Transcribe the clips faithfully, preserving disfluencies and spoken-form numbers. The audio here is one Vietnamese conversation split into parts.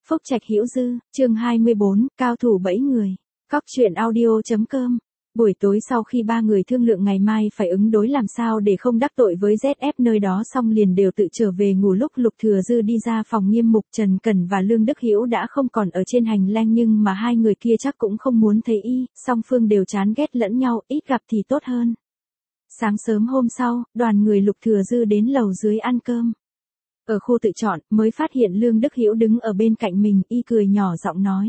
Phúc Trạch Hữu Dư, chương hai mươi bốn, cao thủ bẫy người. Cóc truyện audio.com. Buổi tối sau khi ba người thương lượng ngày mai phải ứng đối làm sao để không đắc tội với dét ép nơi đó xong liền đều tự trở về ngủ. Lúc Lục Thừa Dư đi ra phòng Nghiêm Mục, Trần Cẩn và Lương Đức Hữu đã không còn ở trên hành lang, nhưng mà hai người kia chắc cũng không muốn thấy y, song phương đều chán ghét lẫn nhau, ít gặp thì tốt hơn. Sáng sớm hôm sau, đoàn người Lục Thừa Dư đến lầu dưới ăn cơm. Ở khu tự chọn, mới phát hiện Lương Đức Hữu đứng ở bên cạnh mình, y cười nhỏ giọng nói.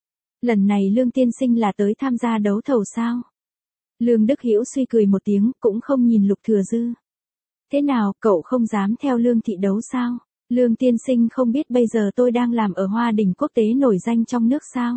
Lần này Lương tiên sinh là tới tham gia đấu thầu sao? Lương Đức Hữu suy cười một tiếng, cũng không nhìn Lục Thừa Dư. Thế nào, cậu không dám theo Lương thị đấu sao? Lương tiên sinh không biết bây giờ tôi đang làm ở Hoa Đình quốc tế nổi danh trong nước sao?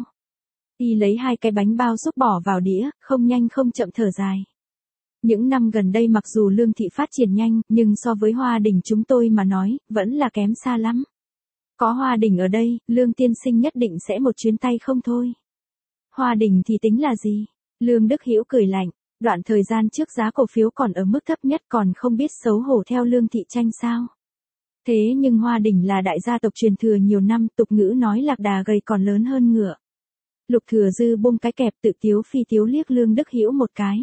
Y lấy hai cái bánh bao xúc bỏ vào đĩa, không nhanh không chậm thở dài. Những năm gần đây mặc dù Lương thị phát triển nhanh, nhưng so với Hoa Đình chúng tôi mà nói, vẫn là kém xa lắm. Có Hoa Đình ở đây, Lương tiên sinh nhất định sẽ một chuyến tay không thôi. Hoa Đình thì tính là gì? Lương Đức Hữu cười lạnh, đoạn thời gian trước giá cổ phiếu còn ở mức thấp nhất còn không biết xấu hổ theo Lương thị tranh sao? Thế nhưng Hoa Đình là đại gia tộc truyền thừa nhiều năm, tục ngữ nói lạc đà gầy còn lớn hơn ngựa. Lục Thừa Dư buông cái kẹp tự tiếu phi tiếu liếc Lương Đức Hữu một cái.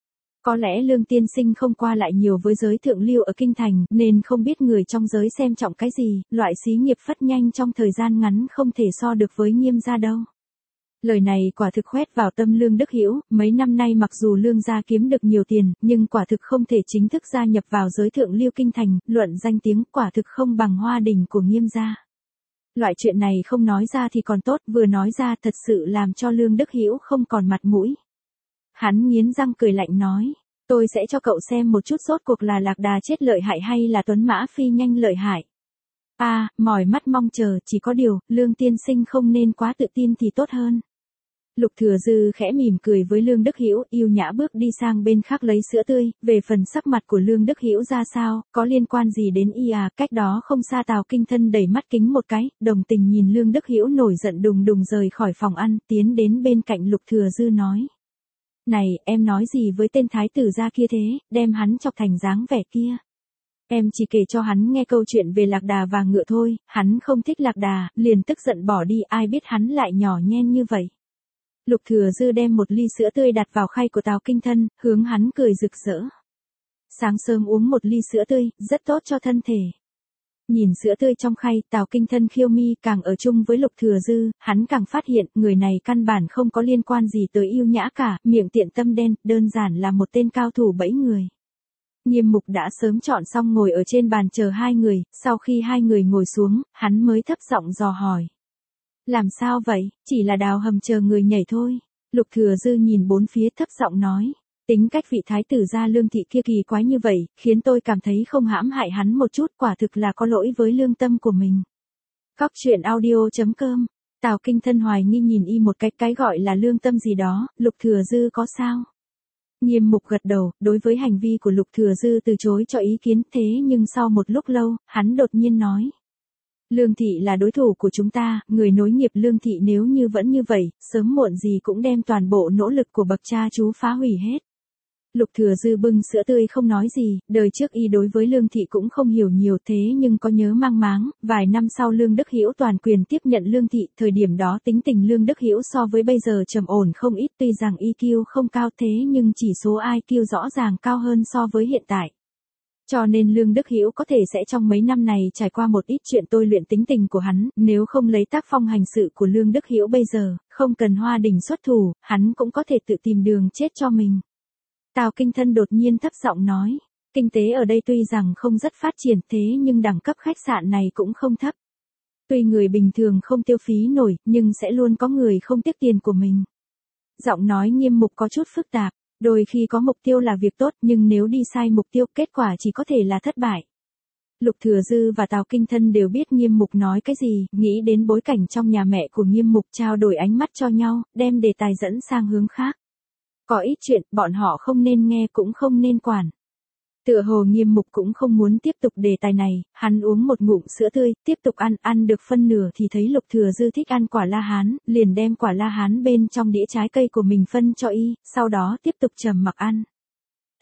Có lẽ Lương tiên sinh không qua lại nhiều với giới thượng lưu ở kinh thành, nên không biết người trong giới xem trọng cái gì, loại xí nghiệp phất nhanh trong thời gian ngắn không thể so được với Nghiêm gia đâu. Lời này quả thực khoét vào tâm Lương Đức Hữu, mấy năm nay mặc dù Lương gia kiếm được nhiều tiền, nhưng quả thực không thể chính thức gia nhập vào giới thượng lưu kinh thành, luận danh tiếng quả thực không bằng Hoa Đình của Nghiêm gia. Loại chuyện này không nói ra thì còn tốt, vừa nói ra thật sự làm cho Lương Đức Hữu không còn mặt mũi. Hắn nghiến răng cười lạnh nói, tôi sẽ cho cậu xem một chút rốt cuộc là lạc đà chết lợi hại hay là tuấn mã phi nhanh lợi hại. A, à, mỏi mắt mong chờ, chỉ có điều, Lương tiên sinh không nên quá tự tin thì tốt hơn. Lục Thừa Dư khẽ mỉm cười với Lương Đức Hữu, yêu nhã bước đi sang bên khác lấy sữa tươi, về phần sắc mặt của Lương Đức Hữu ra sao, có liên quan gì đến y à? Cách đó không xa Tào Kinh Thân đẩy mắt kính một cái, đồng tình nhìn Lương Đức Hữu nổi giận đùng đùng rời khỏi phòng ăn, tiến đến bên cạnh Lục Thừa Dư nói. Này, em nói gì với tên thái tử gia kia thế, đem hắn chọc thành dáng vẻ kia. Em chỉ kể cho hắn nghe câu chuyện về lạc đà và ngựa thôi, hắn không thích lạc đà, liền tức giận bỏ đi, ai biết hắn lại nhỏ nhen như vậy. Lục Thừa Dư đem một ly sữa tươi đặt vào khay của Tào Kinh Thân, hướng hắn cười rực rỡ. Sáng sớm uống một ly sữa tươi, rất tốt cho thân thể. Nhìn sữa tươi trong khay, Tào Kinh Thân khiêu mi càng ở chung với Lục Thừa Dư, hắn càng phát hiện người này căn bản không có liên quan gì tới yêu nhã cả, miệng tiện tâm đen, đơn giản là một tên cao thủ bẫy người. Nghiêm Mục đã sớm chọn xong ngồi ở trên bàn chờ hai người, sau khi hai người ngồi xuống, hắn mới thấp giọng dò hỏi. Làm sao vậy, chỉ là đào hầm chờ người nhảy thôi. Lục Thừa Dư nhìn bốn phía thấp giọng nói. Tính cách vị thái tử gia Lương thị kia kỳ quái như vậy, khiến tôi cảm thấy không hãm hại hắn một chút, quả thực là có lỗi với lương tâm của mình. Cóc truyện audio.com. Tào Kinh Thân hoài nghi nhìn y một cách, cái gọi là lương tâm gì đó, Lục Thừa Dư có sao? Nghiêm Mục gật đầu, đối với hành vi của Lục Thừa Dư từ chối cho ý kiến, thế nhưng sau một lúc lâu, hắn đột nhiên nói. Lương thị là đối thủ của chúng ta, người nối nghiệp Lương thị nếu như vẫn như vậy, sớm muộn gì cũng đem toàn bộ nỗ lực của bậc cha chú phá hủy hết. Lục Thừa Dư bưng sữa tươi không nói gì, đời trước y đối với Lương thị cũng không hiểu nhiều, thế nhưng có nhớ mang máng, vài năm sau Lương Đức Hữu toàn quyền tiếp nhận Lương thị, thời điểm đó tính tình Lương Đức Hữu so với bây giờ trầm ổn không ít, tuy rằng i kiu không cao thế nhưng chỉ số i kiu rõ ràng cao hơn so với hiện tại. Cho nên Lương Đức Hữu có thể sẽ trong mấy năm này trải qua một ít chuyện tôi luyện tính tình của hắn, nếu không lấy tác phong hành sự của Lương Đức Hữu bây giờ, không cần Hoa Đình xuất thủ, hắn cũng có thể tự tìm đường chết cho mình. Tào Kinh Thân đột nhiên thấp giọng nói, kinh tế ở đây tuy rằng không rất phát triển thế nhưng đẳng cấp khách sạn này cũng không thấp. Tuy người bình thường không tiêu phí nổi, nhưng sẽ luôn có người không tiếc tiền của mình. Giọng nói Nghiêm Mục có chút phức tạp. Đôi khi có mục tiêu là việc tốt, nhưng nếu đi sai mục tiêu, kết quả chỉ có thể là thất bại. Lục Thừa Dư và Tào Kinh Thân đều biết Nghiêm Mục nói cái gì, nghĩ đến bối cảnh trong nhà mẹ của Nghiêm Mục, trao đổi ánh mắt cho nhau, đem đề tài dẫn sang hướng khác. Có ít chuyện, bọn họ không nên nghe cũng không nên quản. Tựa hồ Nghiêm Mục cũng không muốn tiếp tục đề tài này, hắn uống một ngụm sữa tươi, tiếp tục ăn, ăn được phân nửa thì thấy Lục Thừa Dư thích ăn quả la hán, liền đem quả la hán bên trong đĩa trái cây của mình phân cho y, sau đó tiếp tục trầm mặc ăn.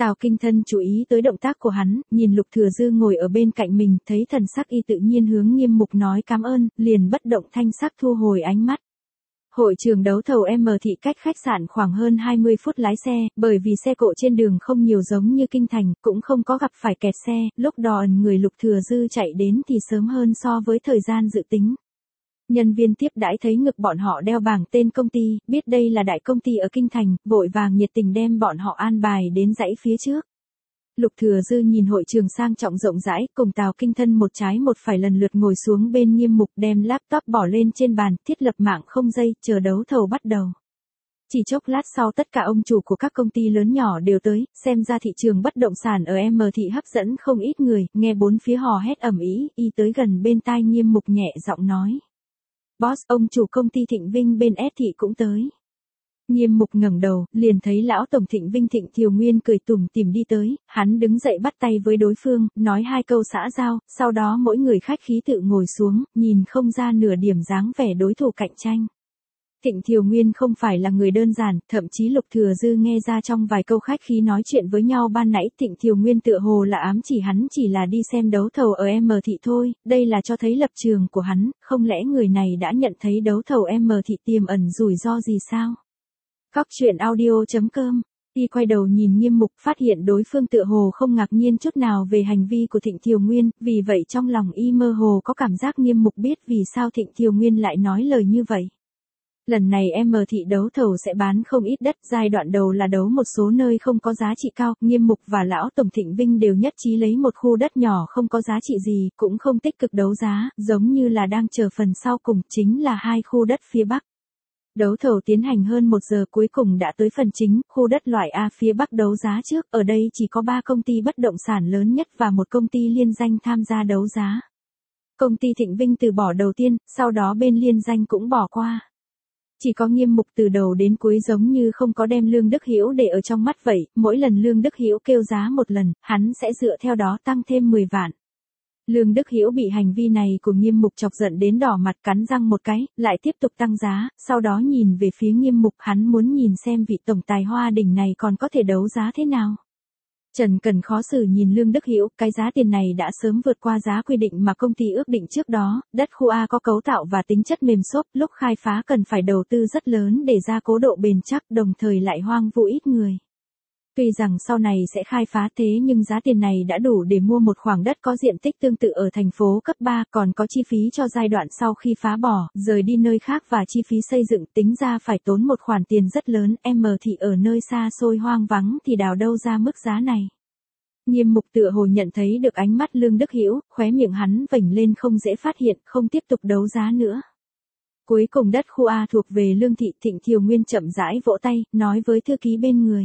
Tào Kinh Thân chú ý tới động tác của hắn, nhìn Lục Thừa Dư ngồi ở bên cạnh mình, thấy thần sắc y tự nhiên hướng Nghiêm Mục nói cảm ơn, liền bất động thanh sắc thu hồi ánh mắt. Hội trường đấu thầu M thị cách khách sạn khoảng hơn hai mươi phút lái xe, bởi vì xe cộ trên đường không nhiều giống như kinh thành, cũng không có gặp phải kẹt xe, lúc đò người Lục Thừa Dư chạy đến thì sớm hơn so với thời gian dự tính. Nhân viên tiếp đãi thấy ngực bọn họ đeo bảng tên công ty, biết đây là đại công ty ở kinh thành, vội vàng nhiệt tình đem bọn họ an bài đến dãy phía trước. Lục Thừa Dư nhìn hội trường sang trọng rộng rãi, cùng Tào Kinh Thân một trái một phải lần lượt ngồi xuống bên Nghiêm Mục, đem laptop bỏ lên trên bàn, thiết lập mạng không dây, chờ đấu thầu bắt đầu. Chỉ chốc lát sau tất cả ông chủ của các công ty lớn nhỏ đều tới, xem ra thị trường bất động sản ở M thị hấp dẫn không ít người, nghe bốn phía hò hét ầm ĩ, y tới gần bên tai Nghiêm Mục nhẹ giọng nói. Boss, ông chủ công ty Thịnh Vinh bên S thị cũng tới. Nghiêm Mục ngẩng đầu, liền thấy lão tổng Thịnh Vinh Thịnh Thiều Nguyên cười tủm tỉm đi tới, hắn đứng dậy bắt tay với đối phương, nói hai câu xã giao, sau đó mỗi người khách khí tự ngồi xuống, nhìn không ra nửa điểm dáng vẻ đối thủ cạnh tranh. Thịnh Thiều Nguyên không phải là người đơn giản, thậm chí Lục Thừa Dư nghe ra trong vài câu khách khí nói chuyện với nhau ban nãy, Thịnh Thiều Nguyên tựa hồ là ám chỉ hắn chỉ là đi xem đấu thầu ở M thị thôi, đây là cho thấy lập trường của hắn, không lẽ người này đã nhận thấy đấu thầu M thị tiềm ẩn rủi ro gì sao? Góc truyện audio chấm com. Y quay đầu nhìn Nghiêm Mục, phát hiện đối phương tựa hồ không ngạc nhiên chút nào về hành vi của Thịnh Thiều Nguyên, vì vậy trong lòng y mơ hồ có cảm giác Nghiêm Mục biết vì sao Thịnh Thiều Nguyên lại nói lời như vậy. Lần này M thị đấu thầu sẽ bán không ít đất, giai đoạn đầu là đấu một số nơi không có giá trị cao, Nghiêm Mục và lão tổng Thịnh Vinh đều nhất trí lấy một khu đất nhỏ không có giá trị gì, cũng không tích cực đấu giá, giống như là đang chờ phần sau cùng, chính là hai khu đất phía Bắc. Đấu thầu tiến hành hơn một giờ cuối cùng đã tới phần chính, khu đất loại A phía Bắc đấu giá trước, ở đây chỉ có ba công ty bất động sản lớn nhất và một công ty liên danh tham gia đấu giá. Công ty Thịnh Vinh từ bỏ đầu tiên, sau đó bên liên danh cũng bỏ qua. Chỉ có Nghiêm Mục từ đầu đến cuối giống như không có đem Lương Đức Hữu để ở trong mắt vậy, mỗi lần Lương Đức Hữu kêu giá một lần, hắn sẽ dựa theo đó tăng thêm mười vạn. Lương Đức Hữu bị hành vi này của Nghiêm Mục chọc giận đến đỏ mặt cắn răng một cái, lại tiếp tục tăng giá, sau đó nhìn về phía Nghiêm Mục, hắn muốn nhìn xem vị tổng tài Hoa Đình này còn có thể đấu giá thế nào. Trần Cần khó xử nhìn Lương Đức Hữu, cái giá tiền này đã sớm vượt qua giá quy định mà công ty ước định trước đó, đất khu A có cấu tạo và tính chất mềm xốp, lúc khai phá cần phải đầu tư rất lớn để gia cố độ bền chắc, đồng thời lại hoang vu ít người. Tuy rằng sau này sẽ khai phá thế nhưng giá tiền này đã đủ để mua một khoảng đất có diện tích tương tự ở thành phố cấp ba, còn có chi phí cho giai đoạn sau khi phá bỏ, rời đi nơi khác và chi phí xây dựng, tính ra phải tốn một khoản tiền rất lớn, M thì ở nơi xa xôi hoang vắng thì đào đâu ra mức giá này. Nghiêm Mục tựa hồ nhận thấy được ánh mắt Lương Đức Hữu, khóe miệng hắn vểnh lên không dễ phát hiện, không tiếp tục đấu giá nữa. Cuối cùng đất khu A thuộc về Lương thị, Thịnh Thiều Nguyên chậm rãi vỗ tay, nói với thư ký bên người.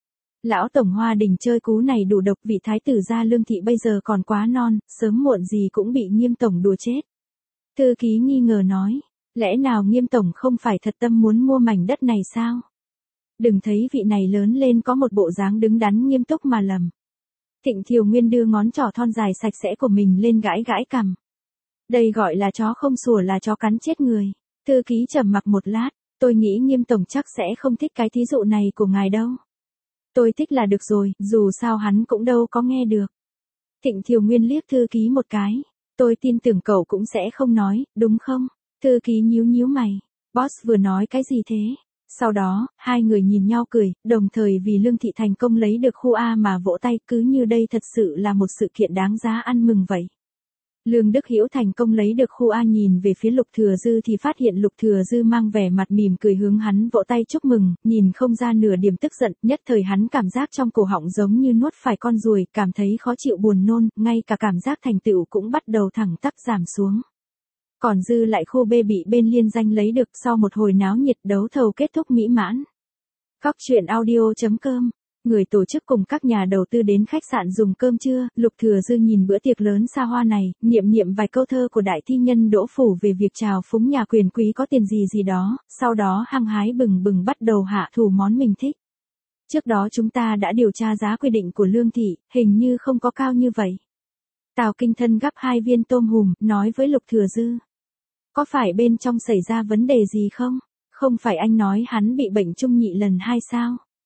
Lão tổng Hoa Đình chơi cú này đủ độc, vị thái tử gia Lương thị bây giờ còn quá non, sớm muộn gì cũng bị Nghiêm tổng đùa chết. Thư ký nghi ngờ nói, lẽ nào Nghiêm tổng không phải thật tâm muốn mua mảnh đất này sao? Đừng thấy vị này lớn lên có một bộ dáng đứng đắn nghiêm túc mà lầm. Thịnh Thiều Nguyên đưa ngón trỏ thon dài sạch sẽ của mình lên gãi gãi cằm. Đây gọi là chó không sủa là chó cắn chết người. Thư ký trầm mặc một lát, tôi nghĩ Nghiêm tổng chắc sẽ không thích cái thí dụ này của ngài đâu. Tôi thích là được rồi, dù sao hắn cũng đâu có nghe được. Thịnh Thiều Nguyên liếc thư ký một cái. Tôi tin tưởng cậu cũng sẽ không nói, đúng không? Thư ký nhíu nhíu mày. Boss vừa nói cái gì thế? Sau đó, hai người nhìn nhau cười, đồng thời vì Lương thị thành công lấy được khu A mà vỗ tay, cứ như đây thật sự là một sự kiện đáng giá ăn mừng vậy. Lương Đức Hữu thành công lấy được khu A, nhìn về phía Lục Thừa Dư thì phát hiện Lục Thừa Dư mang vẻ mặt mỉm cười hướng hắn vỗ tay chúc mừng, nhìn không ra nửa điểm tức giận, nhất thời hắn cảm giác trong cổ họng giống như nuốt phải con ruồi, cảm thấy khó chịu buồn nôn, ngay cả cảm giác thành tựu cũng bắt đầu thẳng tắp giảm xuống. Còn dư lại khu B bị bên liên danh lấy được, sau một hồi náo nhiệt đấu thầu kết thúc mỹ mãn. Góc truyện audio chấm com. Người tổ chức cùng các nhà đầu tư đến khách sạn dùng cơm trưa, Lục Thừa Dư nhìn bữa tiệc lớn xa hoa này, niệm niệm vài câu thơ của đại thi nhân Đỗ Phủ về việc chào phúng nhà quyền quý có tiền gì gì đó, sau đó hăng hái bừng bừng bắt đầu hạ thủ món mình thích. Trước đó chúng ta đã điều tra giá quy định của Lương thị, hình như không có cao như vậy. Tào Kinh Thân gắp hai viên tôm hùm, nói với Lục Thừa Dư. Có phải bên trong xảy ra vấn đề gì không? Không phải anh nói hắn bị bệnh trung nhị lần hai sao?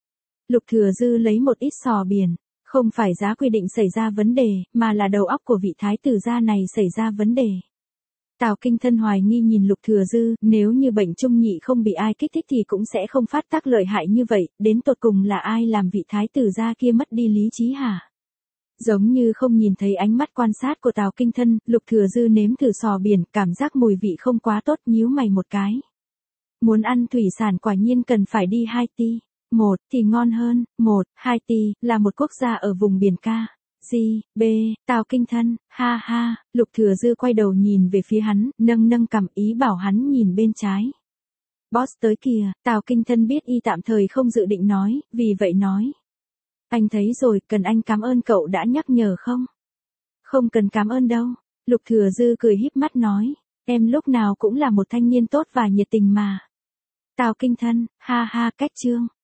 Lục Thừa Dư lấy một ít sò biển. Không phải giá quy định xảy ra vấn đề, mà là đầu óc của vị thái tử gia này xảy ra vấn đề. Tào Kinh Thân hoài nghi nhìn Lục Thừa Dư, nếu như bệnh trung nhị không bị ai kích thích thì cũng sẽ không phát tác lợi hại như vậy, đến tột cùng là ai làm vị thái tử gia kia mất đi lý trí hả? Giống như không nhìn thấy ánh mắt quan sát của Tào Kinh Thân, Lục Thừa Dư nếm thử sò biển, cảm giác mùi vị không quá tốt, nhíu mày một cái. Muốn ăn thủy sản quả nhiên cần phải đi Haiti. Một thì ngon hơn, một, Haiti là một quốc gia ở vùng biển ca. G, B, Tào Kinh Thân, ha ha, Lục Thừa Dư quay đầu nhìn về phía hắn, nâng nâng cằm ý bảo hắn nhìn bên trái. Boss tới kìa, Tào Kinh Thân biết y tạm thời không dự định nói, vì vậy nói. Anh thấy rồi, cần anh cảm ơn cậu đã nhắc nhở không? Không cần cảm ơn đâu, Lục Thừa Dư cười híp mắt nói, em lúc nào cũng là một thanh niên tốt và nhiệt tình mà. Tào Kinh Thân, ha ha, cách chương.